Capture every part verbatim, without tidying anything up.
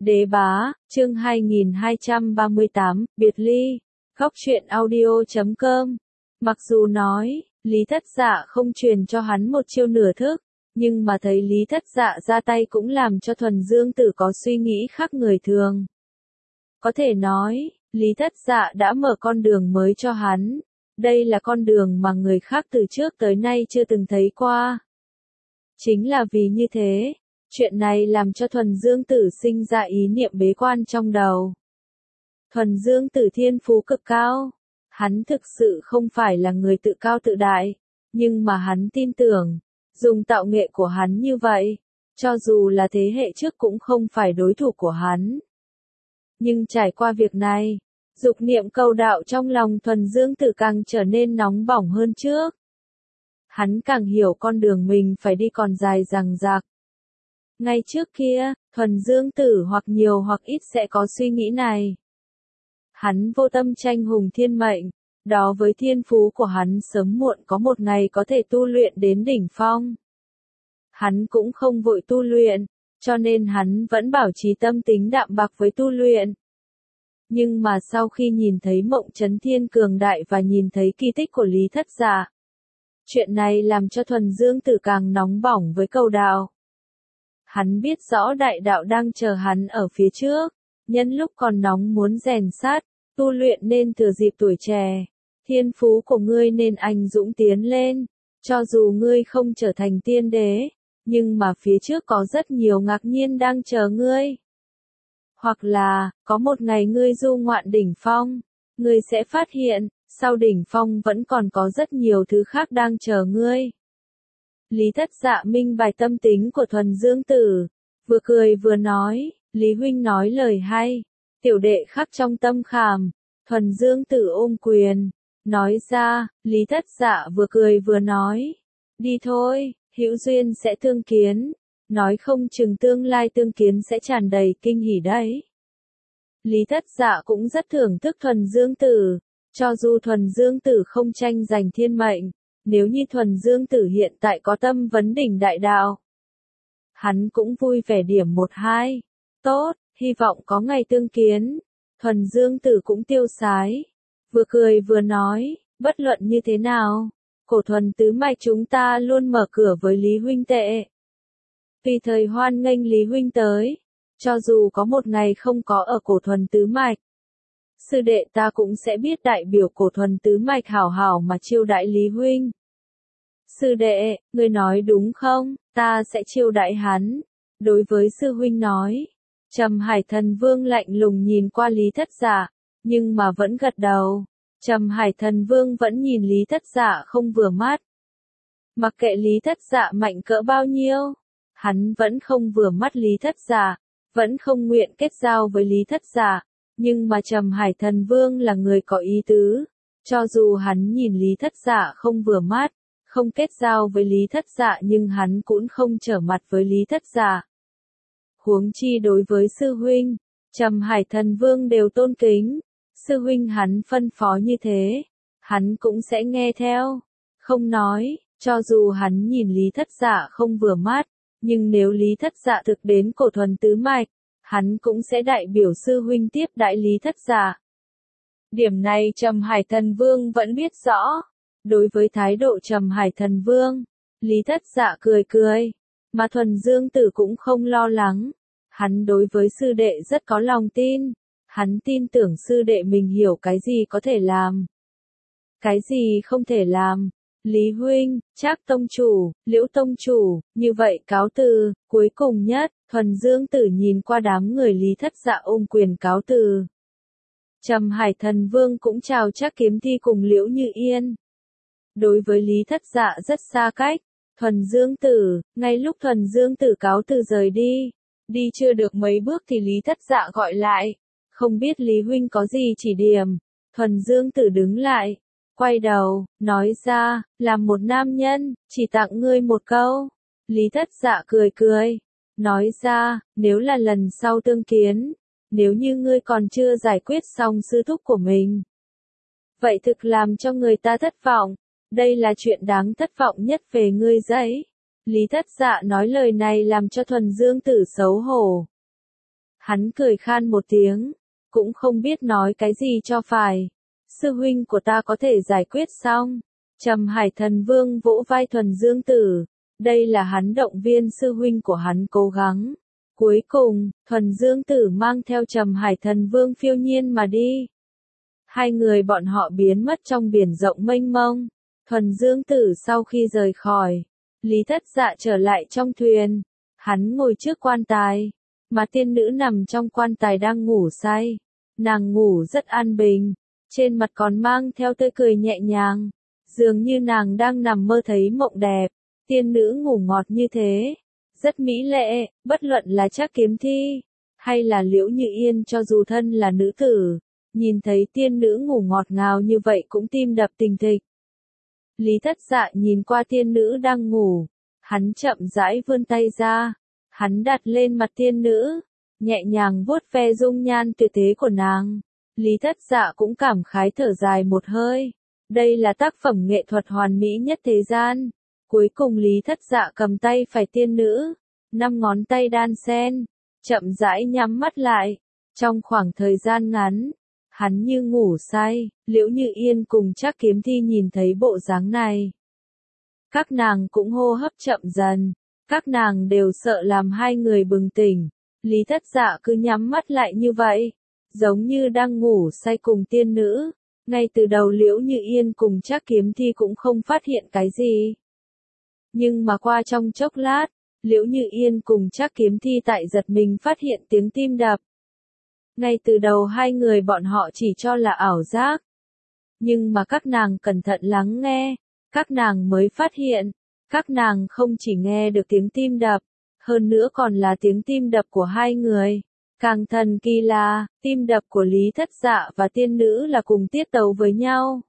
Đế bá, chương hai nghìn hai trăm ba mươi tám, biệt ly, góc truyện audio chấm com. Mặc dù nói, Lý Thất Dạ không truyền cho hắn một chiêu nửa thức, nhưng mà thấy Lý Thất Dạ ra tay cũng làm cho Thuần Dương Tử có suy nghĩ khác người thường. Có thể nói, Lý Thất Dạ đã mở con đường mới cho hắn. Đây là con đường mà người khác từ trước tới nay chưa từng thấy qua. Chính là vì như thế, chuyện này làm cho Thuần Dương Tử sinh ra ý niệm bế quan trong đầu. Thuần Dương Tử thiên phú cực cao, hắn thực sự không phải là người tự cao tự đại, nhưng mà hắn tin tưởng, dùng tạo nghệ của hắn như vậy, cho dù là thế hệ trước cũng không phải đối thủ của hắn. Nhưng trải qua việc này, dục niệm cầu đạo trong lòng Thuần Dương Tử càng trở nên nóng bỏng hơn trước. Hắn càng hiểu con đường mình phải đi còn dài dằng dặc. Ngay trước kia, Thuần Dương Tử hoặc nhiều hoặc ít sẽ có suy nghĩ này. Hắn vô tâm tranh hùng thiên mệnh, đó với thiên phú của hắn sớm muộn có một ngày có thể tu luyện đến đỉnh phong. Hắn cũng không vội tu luyện, cho nên hắn vẫn bảo trì tâm tính đạm bạc với tu luyện. Nhưng mà sau khi nhìn thấy Mộng Chấn Thiên cường đại và nhìn thấy kỳ tích của Lý Thất Dạ, chuyện này làm cho Thuần Dương Tử càng nóng bỏng với cầu đạo. Hắn biết rõ đại đạo đang chờ hắn ở phía trước, nhân lúc còn nóng muốn rèn sát, tu luyện nên thừa dịp tuổi trẻ, thiên phú của ngươi nên anh dũng tiến lên, cho dù ngươi không trở thành tiên đế, nhưng mà phía trước có rất nhiều ngạc nhiên đang chờ ngươi. Hoặc là, có một ngày ngươi du ngoạn đỉnh phong, ngươi sẽ phát hiện, sau đỉnh phong vẫn còn có rất nhiều thứ khác đang chờ ngươi. Lý Thất Dạ minh bạch tâm tính của Thuần Dương Tử, vừa cười vừa nói, Lý huynh nói lời hay, tiểu đệ khắc trong tâm khảm. Thuần Dương Tử ôm quyền, nói ra, Lý Thất Dạ vừa cười vừa nói, đi thôi, hữu duyên sẽ tương kiến, nói không chừng tương lai tương kiến sẽ tràn đầy kinh hỉ đấy. Lý Thất Dạ cũng rất thưởng thức Thuần Dương Tử, cho dù Thuần Dương Tử không tranh giành thiên mệnh, nếu như Thuần Dương Tử hiện tại có tâm vấn đỉnh đại đạo, hắn cũng vui vẻ điểm một hai. Tốt, hy vọng có ngày tương kiến. Thuần Dương Tử cũng tiêu sái, vừa cười vừa nói, bất luận như thế nào, cổ thuần tứ mạch chúng ta luôn mở cửa với Lý huynh tệ. Tùy thời hoan nghênh Lý huynh tới, cho dù có một ngày không có ở cổ thuần tứ mạch, sư đệ ta cũng sẽ biết đại biểu cổ thuần tứ mạch hảo hảo mà chiêu đãi Lý huynh. Sư đệ, ngươi nói đúng không, ta sẽ chiêu đãi hắn. Đối với sư huynh nói, Trầm Hải Thần Vương lạnh lùng nhìn qua Lý Thất Dạ, nhưng mà vẫn gật đầu. Trầm Hải Thần Vương vẫn nhìn Lý Thất Dạ không vừa mắt. Mặc kệ Lý Thất Dạ mạnh cỡ bao nhiêu, hắn vẫn không vừa mắt Lý Thất Dạ, vẫn không nguyện kết giao với Lý Thất Dạ, nhưng mà Trầm Hải Thần Vương là người có ý tứ, cho dù hắn nhìn Lý Thất Dạ không vừa mắt, không kết giao với Lý Thất Dạ nhưng hắn cũng không trở mặt với Lý Thất Dạ. Huống chi đối với sư huynh, Trầm Hải Thần Vương đều tôn kính, sư huynh hắn phân phó như thế, hắn cũng sẽ nghe theo, không nói, cho dù hắn nhìn Lý Thất Dạ không vừa mắt, nhưng nếu Lý Thất Dạ thực đến cổ thuần tứ mạch, hắn cũng sẽ đại biểu sư huynh tiếp đãi Lý Thất Dạ. Điểm này Trầm Hải Thần Vương vẫn biết rõ, đối với thái độ Trầm Hải Thần Vương, Lý Thất Dạ cười cười. Mà Thuần Dương Tử cũng không lo lắng, hắn đối với sư đệ rất có lòng tin, hắn tin tưởng sư đệ mình hiểu cái gì có thể làm, cái gì không thể làm. Lý huynh, Trác tông chủ, Liễu tông chủ, như vậy cáo từ. Cuối cùng nhất, Thuần Dương Tử nhìn qua đám người Lý Thất Dạ ôm quyền cáo từ. Trầm Hải Thần Vương cũng chào Trác Kiếm Thi cùng Liễu Như Yên. Đối với Lý Thất Dạ rất xa cách. Thuần Dương Tử, ngay lúc Thuần Dương Tử cáo từ rời đi, đi chưa được mấy bước thì Lý Thất Dạ gọi lại, không biết Lý huynh có gì chỉ điểm. Thuần Dương Tử đứng lại, quay đầu, nói ra, làm một nam nhân, chỉ tặng ngươi một câu. Lý Thất Dạ cười cười, nói ra, nếu là lần sau tương kiến, nếu như ngươi còn chưa giải quyết xong sư thúc của mình, vậy thực làm cho người ta thất vọng. Đây là chuyện đáng thất vọng nhất về ngươi đấy. Lý Thất Dạ nói lời này làm cho Thuần Dương Tử xấu hổ. Hắn cười khan một tiếng, cũng không biết nói cái gì cho phải. Sư huynh của ta có thể giải quyết xong. Trầm Hải Thần Vương vỗ vai Thuần Dương Tử. Đây là hắn động viên sư huynh của hắn cố gắng. Cuối cùng, Thuần Dương Tử mang theo Trầm Hải Thần Vương phiêu nhiên mà đi. Hai người bọn họ biến mất trong biển rộng mênh mông. Thuần Dương Tử sau khi rời khỏi, Lý Thất Dạ trở lại trong thuyền. Hắn ngồi trước quan tài, mà tiên nữ nằm trong quan tài đang ngủ say. Nàng ngủ rất an bình, trên mặt còn mang theo tươi cười nhẹ nhàng, dường như nàng đang nằm mơ thấy mộng đẹp. Tiên nữ ngủ ngọt như thế, rất mỹ lệ, bất luận là Trác Kiếm Thi, hay là Liễu Như Yên cho dù thân là nữ tử, nhìn thấy tiên nữ ngủ ngọt ngào như vậy cũng tim đập thình thịch. Lý Thất Dạ nhìn qua tiên nữ đang ngủ, hắn chậm rãi vươn tay ra, hắn đặt lên mặt tiên nữ, nhẹ nhàng vuốt ve dung nhan tuyệt thế của nàng. Lý Thất Dạ cũng cảm khái thở dài một hơi, đây là tác phẩm nghệ thuật hoàn mỹ nhất thế gian. Cuối cùng Lý Thất Dạ cầm tay phải tiên nữ, năm ngón tay đan xen, chậm rãi nhắm mắt lại. Trong khoảng thời gian ngắn, hắn như ngủ say. Liễu Như Yên cùng Trác Kiếm Thi nhìn thấy bộ dáng này, các nàng cũng hô hấp chậm dần, các nàng đều sợ làm hai người bừng tỉnh. Lý Thất Dạ cứ nhắm mắt lại như vậy, giống như đang ngủ say cùng tiên nữ. Ngay từ đầu Liễu Như Yên cùng Trác Kiếm Thi cũng không phát hiện cái gì. Nhưng mà qua trong chốc lát, Liễu Như Yên cùng Trác Kiếm Thi tại giật mình phát hiện tiếng tim đập. Ngay từ đầu hai người bọn họ chỉ cho là ảo giác. Nhưng mà các nàng cẩn thận lắng nghe, các nàng mới phát hiện, các nàng không chỉ nghe được tiếng tim đập, hơn nữa còn là tiếng tim đập của hai người. Càng thần kỳ là, tim đập của Lý Thất Dạ và tiên nữ là cùng tiết tấu với nhau.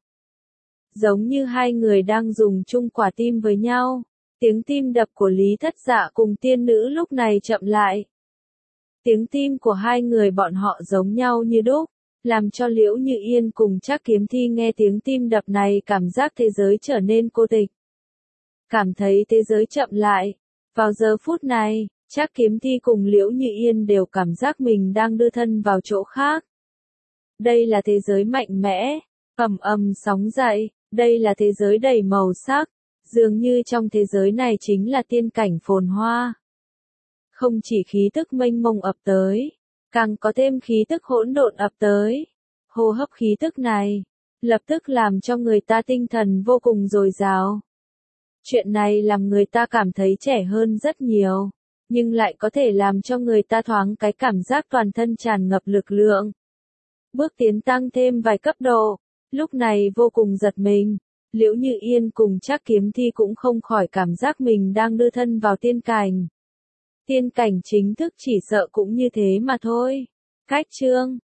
Giống như hai người đang dùng chung quả tim với nhau. Tiếng tim đập của Lý Thất Dạ cùng tiên nữ lúc này chậm lại. Tiếng tim của hai người bọn họ giống nhau như đúc, làm cho Liễu Như Yên cùng Trác Kiếm Thi nghe tiếng tim đập này cảm giác thế giới trở nên cô tịch. Cảm thấy thế giới chậm lại. Vào giờ phút này, Trác Kiếm Thi cùng Liễu Như Yên đều cảm giác mình đang đưa thân vào chỗ khác. Đây là thế giới mạnh mẽ, ầm ầm sóng dậy, đây là thế giới đầy màu sắc. Dường như trong thế giới này chính là tiên cảnh phồn hoa. Không chỉ khí tức mênh mông ập tới, càng có thêm khí tức hỗn độn ập tới. Hô hấp khí tức này, lập tức làm cho người ta tinh thần vô cùng dồi dào. Chuyện này làm người ta cảm thấy trẻ hơn rất nhiều, nhưng lại có thể làm cho người ta thoáng cái cảm giác toàn thân tràn ngập lực lượng. Bước tiến tăng thêm vài cấp độ, lúc này vô cùng giật mình. Liễu Như Yên cùng Trác Kiếm Thi cũng không khỏi cảm giác mình đang đưa thân vào tiên cảnh. Tiên cảnh chính thức chỉ sợ cũng như thế mà thôi. Cách chương